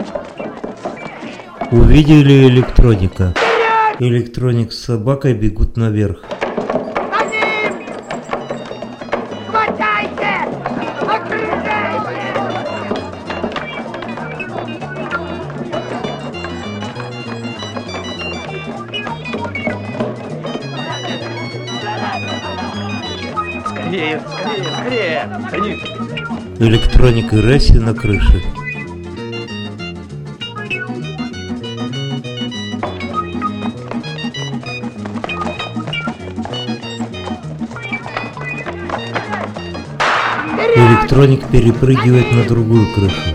Увидели электроника. Электроник с собакой бегут наверх. За ним! Хватайте! Окружайте! Скорее, скорее, скорее! За ним! Электроник и Ресси на крыше. Электроник перепрыгивает на другую крышу.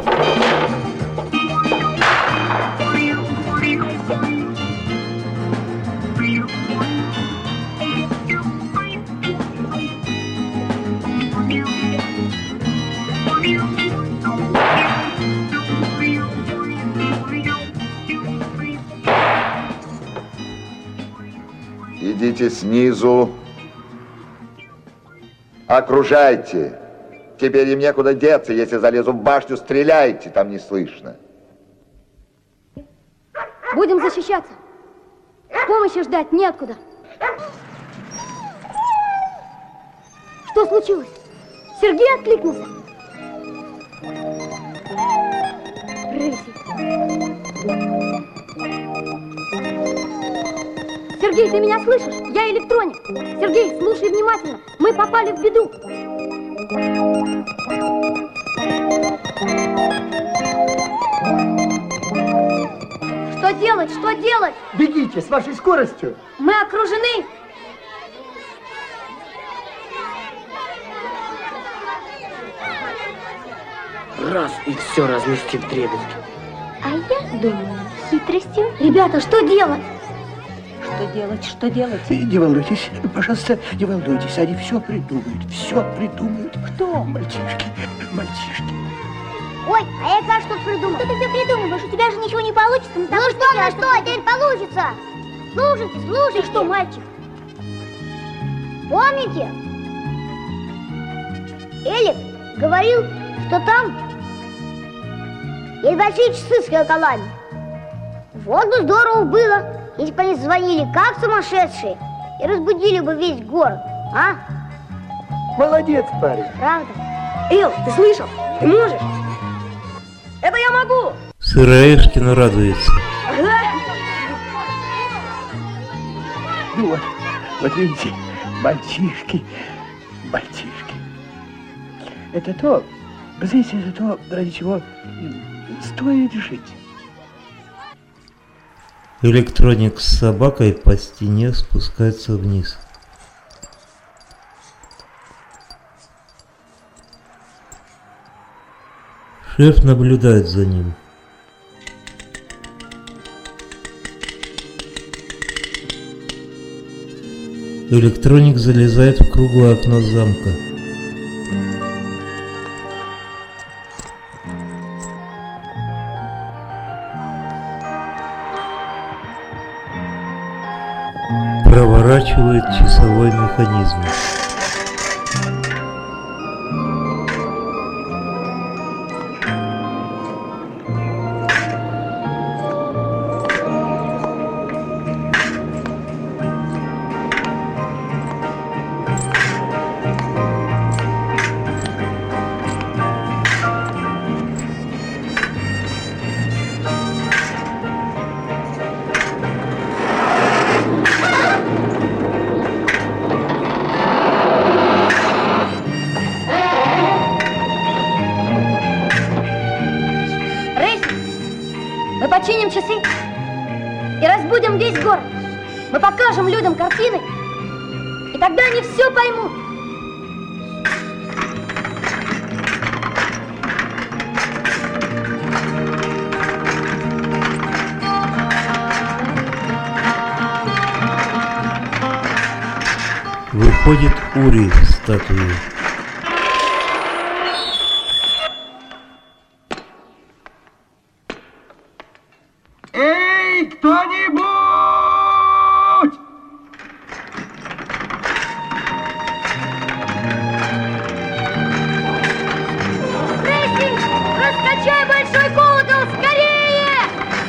Идите снизу. Окружайте. Теперь им некуда деться. Если залезу в башню, стреляйте, там не слышно. Будем защищаться. Помощи ждать неоткуда. Что случилось? Сергей откликнулся? Ресси. Сергей, ты меня слышишь? Я электроник. Сергей, слушай внимательно. Мы попали в беду. Что делать? Что делать? Бегите с вашей скоростью. Мы окружены. Раз и все разместим требует. А я думаю, хитростью. Ребята, что делать? Что делать? Что делать? Не волнуйтесь, пожалуйста, не волнуйтесь. Они все придумают, все придумают. Кто? Мальчишки, мальчишки. Ой, а я как что придумал? Что ты все придумываешь? У тебя же ничего не получится. Ну что, теперь получится? Слушайте, слушайте. Ты что, мальчик? Помните? Элик говорил, что там есть большие часы с колоколами. Вот бы здорово было, если бы они звонили как сумасшедшие и разбудили бы весь город, а? Молодец, парень. Правда? Эл, ты слышал? Ты можешь? Это я могу! Сыроежкина радуется. Ну вот, вот видите, мальчишки. Это то, знаете, это то, ради чего стоит жить. Электроник с собакой по стене спускается вниз. Шеф наблюдает за ним. Электроник залезает в круглое окно замка. Проворачивает часовой механизм. Мы починим часы и разбудим весь город. Мы покажем людям картины, и тогда они все поймут. Выходит Ури в статуе. Эй, кто-нибудь! Рейси, раскачай большой колокол, скорее!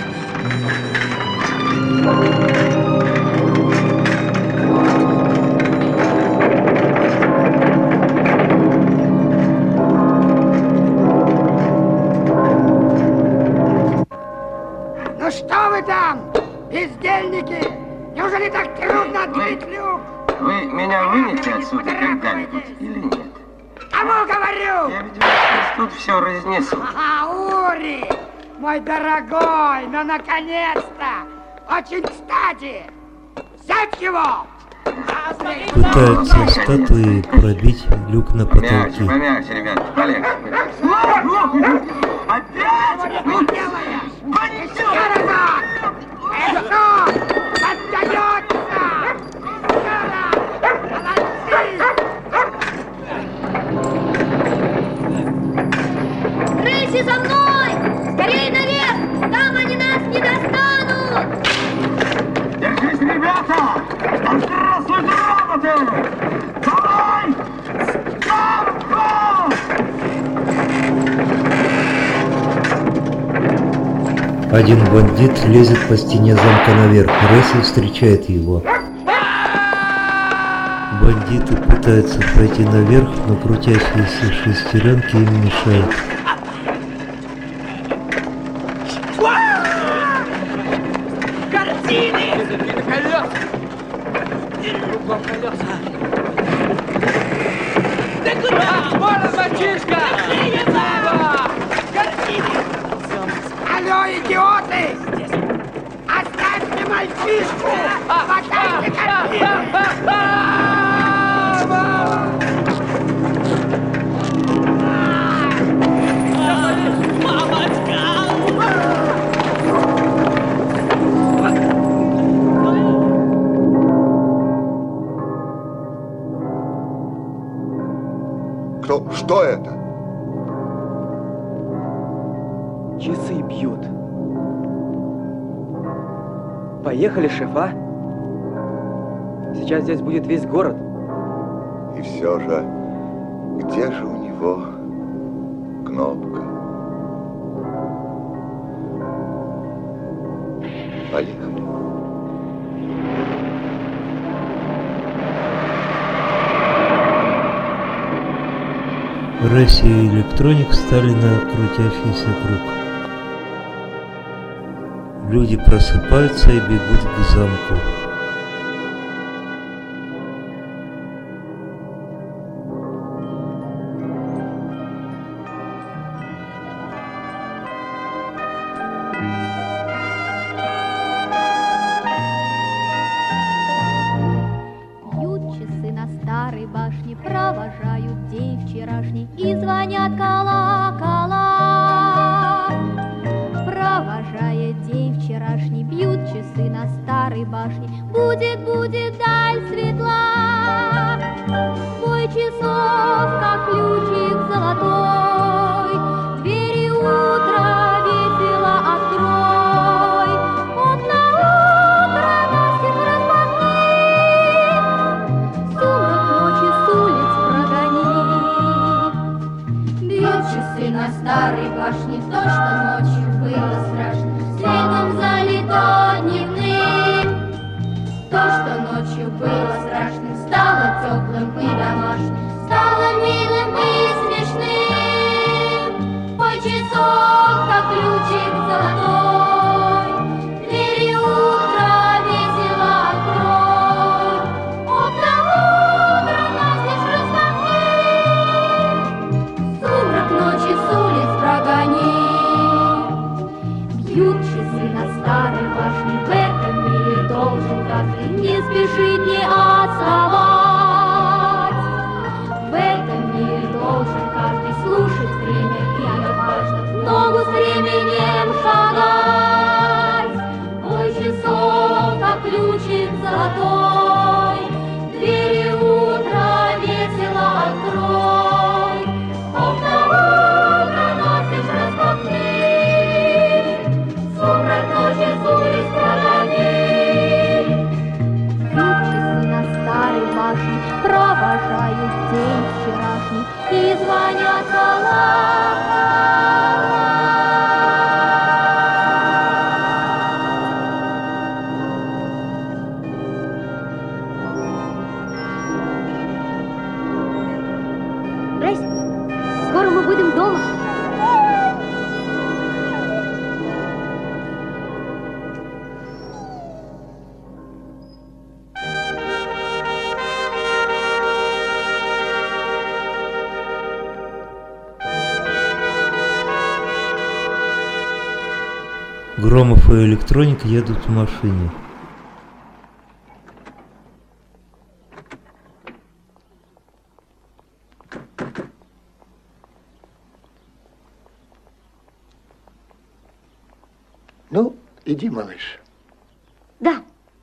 Ну что вы там, бездельники? Неужели так трудно открыть люк? Вы меня вынете отсюда когда-нибудь или нет? Кому говорю? Я ведь вас тут все разнесу. Ури, мой дорогой, ну наконец-то! Очень кстати! Взять его! Пытаются статуи пробить люк на потолке. Помягче, ребята, полегче. Опять? Что ты делаешь? Это что? Поддается! Рейси, за мной! Скорее наверх! Там они нас не достанут! Держись, ребята! Здравствуйте, роботы! Давай! Один бандит лезет по стене замка наверх. Рейси встречает его. Бандиты пытаются пройти наверх, но крутящиеся шестеренки им мешают. Картины! Колеса! Кругом колеса! Да куда? Вон, мальчишка! Картины! Алло, идиоты! Оставьте мальчишку! Хватайте картины! Что это? Часы бьют. Поехали, шеф, а? Сейчас здесь будет весь город. И все же, где же у него кнопка? Поехали. Россия и электроник стали на крутящийся круг. Люди просыпаются и бегут к замку. Бьют часы на старой башне, провожают день вчерашний и звонят колокола. Провожая день вчерашний, бьют часы на старой башне. Будет, будет даль светла. Бой часов, как ключик золотой, двери утра весело открой. Окна утра настежь распахни, сумрак ночи с улиц прогони. Бьют часы на старой башне, то, что ночью было страшно, светом залито дневным. То, что ночью было страшным, стало теплым и домашним, стало милым и смешным. Бой часов, как ключик золотой, двери утра весело открой. Окна утра настежь распахни, сумрак ночи с улиц прогони. Бьют часы на старой башне, в этом мире должен каждый не спешить, не отставать. В этом мире должен каждый слушать время, и оно важно, в ногу с временем шагать. Бой часов, как ключик золотой, двери утра весело открой. Окна утра настежь распахни, сумрак ночи с улиц прогони. Бьют часы на старой башне, провожают день вчерашний и звонят колокола. Грейс, скоро мы будем дома. Громов и электроник едут в машине. Ну, иди, малыш. Да.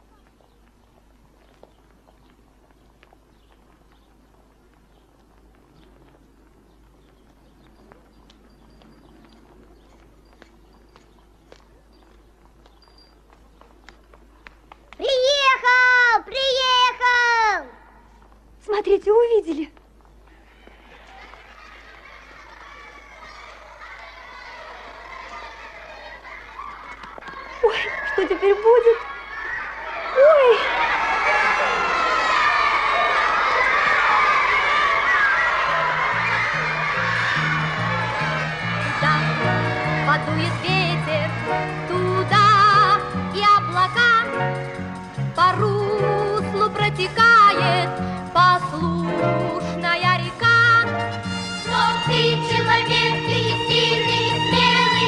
Приехал! Приехал! Смотрите, увидели. Ой, что теперь будет? Ой! Туда подует ветер, туда и облака. По руслу протекает послушная река. Но ты человек, ты сильный и смелый,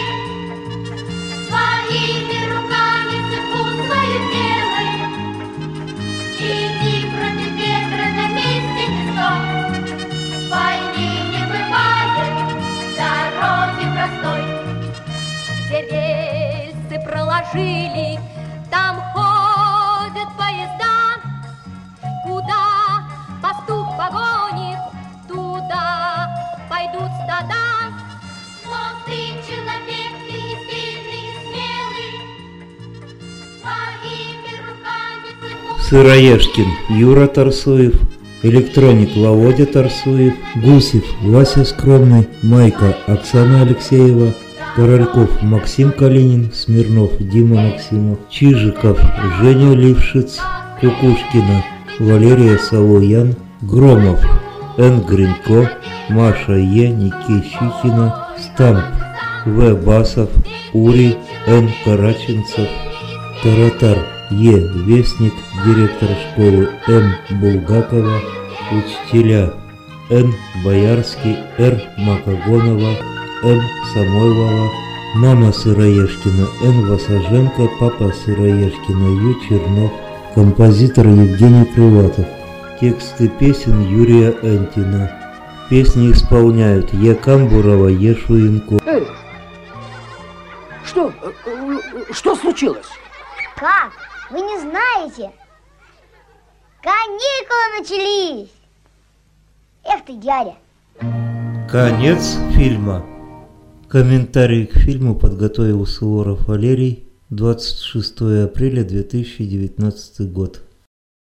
своими руками судьбу свою делай. Иди против ветра, на месте не стой. В войне не бывает дороги простой. Где рельсы проложили, там ходят поезда. Куда пастух погонит, туда пойдут стада. Но ты человек, ты сильный и смелый, своими руками судьбу. Сыроежкин Юра Тарсуев, электроник Володя Тарсуев, Гусев Вася Скромный, Майка Оксана Алексеева, Корольков Максим Калинин, Смирнов Дима Максимов, Чижиков Женя Лившиц, Кукушкина Валерия Савоян, Громов Н. Гринько, Маша Е. Никищихина, Стамп В. Басов, Ури Н. Караченцев, Таратар Е. Вестник, директор школы М. Булгакова, учителя Н. Боярский, Р. Макогонова, М. Самойлова, мама Сыроежкина Н. Васаженко, папа Сыроежкина Ю. Чернов, композитор Евгений Крылатов. Тексты песен Юрия Энтина. Песни исполняют Е. Камбурова, Е. Шуенко. Что случилось? Как? Вы не знаете? Каникулы начались! Эх ты, дядя! Конец фильма. Комментарий к фильму подготовил Суворов Валерий. 26 апреля 2019 год.